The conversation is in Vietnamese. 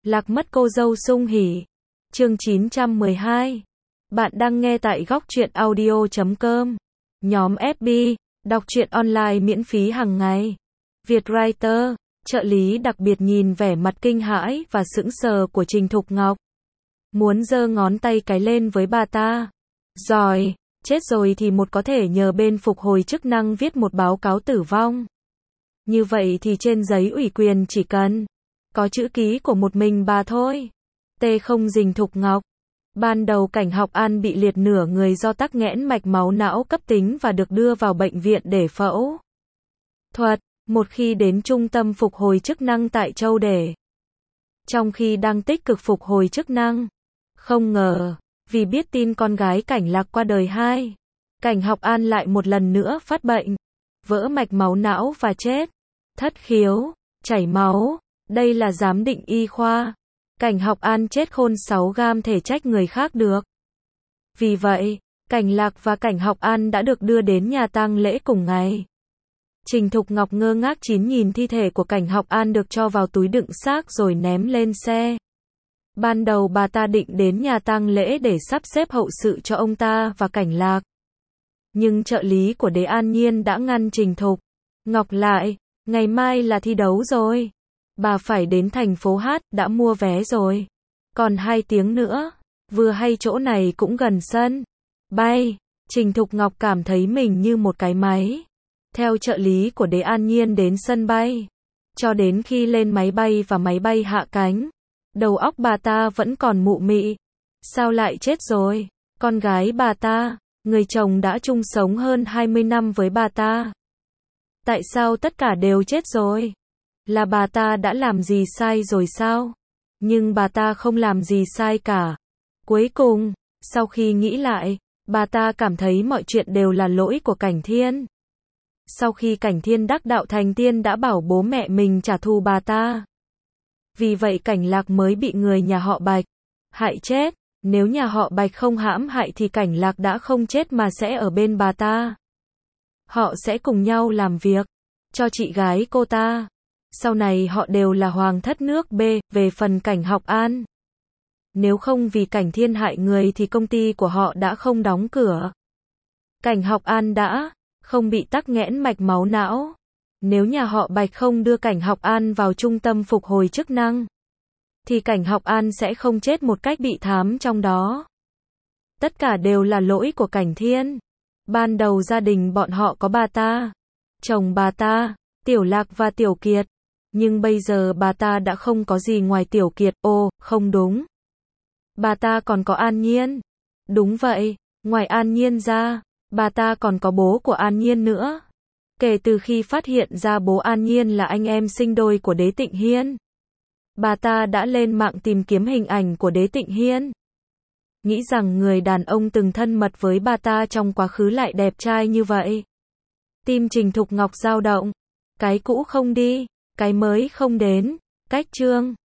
Lạc mất cô dâu sung hỉ. Chương 912. Bạn đang nghe tại góc truyện audio.com. Nhóm FB, đọc truyện online miễn phí hàng ngày. Vietwriter, trợ lý đặc biệt nhìn vẻ mặt kinh hãi và sững sờ của Trình Thục Ngọc. Muốn giơ ngón tay cái lên với bà ta. Rồi, chết rồi thì có thể nhờ bên phục hồi chức năng viết một báo cáo tử vong. Như vậy thì trên giấy ủy quyền chỉ cần có chữ ký của một mình bà thôi. Không Trình Thục Ngọc. Ban đầu Cảnh Học An bị liệt nửa người do tắc nghẽn mạch máu não cấp tính và được đưa vào bệnh viện để phẫu thuật. Một khi đến trung tâm phục hồi chức năng tại Châu Đề, trong khi đang tích cực phục hồi chức năng, không ngờ, vì biết tin con gái Cảnh Lạc qua đời Cảnh Học An lại một lần nữa phát bệnh, vỡ mạch máu não và chết. Thất khiếu, chảy máu, đây là giám định y khoa. Cảnh Học An chết khôn 6 gam thể trách người khác được. Vì vậy, Cảnh Lạc và Cảnh Học An đã được đưa đến nhà tang lễ cùng ngày. Trình Thục Ngọc ngơ ngác nhìn thi thể của Cảnh Học An được cho vào túi đựng xác rồi ném lên xe. Ban đầu bà ta định đến nhà tang lễ để sắp xếp hậu sự cho ông ta và Cảnh Lạc. Nhưng trợ lý của Đế An Nhiên đã ngăn Trình Thục Ngọc lại. Ngày mai là thi đấu rồi. Bà phải đến thành phố Hát, đã mua vé rồi. Còn 2 tiếng nữa. Vừa hay chỗ này cũng gần sân bay. Trình Thục Ngọc cảm thấy mình như một cái máy. Theo trợ lý của Đế An Nhiên đến sân bay. Cho đến khi lên máy bay và máy bay hạ cánh. Đầu óc bà ta vẫn còn mụ mị. Sao lại chết rồi? Con gái bà ta, người chồng đã chung sống hơn 20 năm với bà ta. Tại sao tất cả đều chết rồi? Là bà ta đã làm gì sai rồi sao? Nhưng bà ta không làm gì sai cả. Cuối cùng, sau khi nghĩ lại, bà ta cảm thấy mọi chuyện đều là lỗi của Cảnh Thiên. Sau khi Cảnh Thiên đắc đạo thành tiên đã bảo bố mẹ mình trả thù bà ta. Vì vậy Cảnh Lạc mới bị người nhà họ Bạch hại chết. Nếu nhà họ Bạch không hãm hại thì Cảnh Lạc đã không chết mà sẽ ở bên bà ta. Họ sẽ cùng nhau làm việc cho chị gái cô ta. Sau này họ đều là hoàng thất nước B. Về phần Cảnh Học An, nếu không vì Cảnh Thiên hại người thì công ty của họ đã không đóng cửa. Cảnh Học An đã không bị tắc nghẽn mạch máu não. Nếu nhà họ Bạch không đưa Cảnh Học An vào trung tâm phục hồi chức năng, thì Cảnh Học An sẽ không chết một cách bị thảm trong đó. Tất cả đều là lỗi của Cảnh Thiên. Ban đầu gia đình bọn họ có bà ta, chồng bà ta, Tiểu Lạc và Tiểu Kiệt. Nhưng bây giờ bà ta đã không có gì ngoài Tiểu Kiệt. Không đúng. Bà ta còn có An Nhiên. Đúng vậy, ngoài An Nhiên ra, bà ta còn có bố của An Nhiên nữa. Kể từ khi phát hiện ra bố An Nhiên là anh em sinh đôi của Đế Tịnh Hiên, bà ta đã lên mạng tìm kiếm hình ảnh của Đế Tịnh Hiên. Nghĩ rằng người đàn ông từng thân mật với bà ta trong quá khứ lại đẹp trai như vậy. Tim Trình Thục Ngọc dao động. Cái cũ không đi, cái mới không đến. Cách chương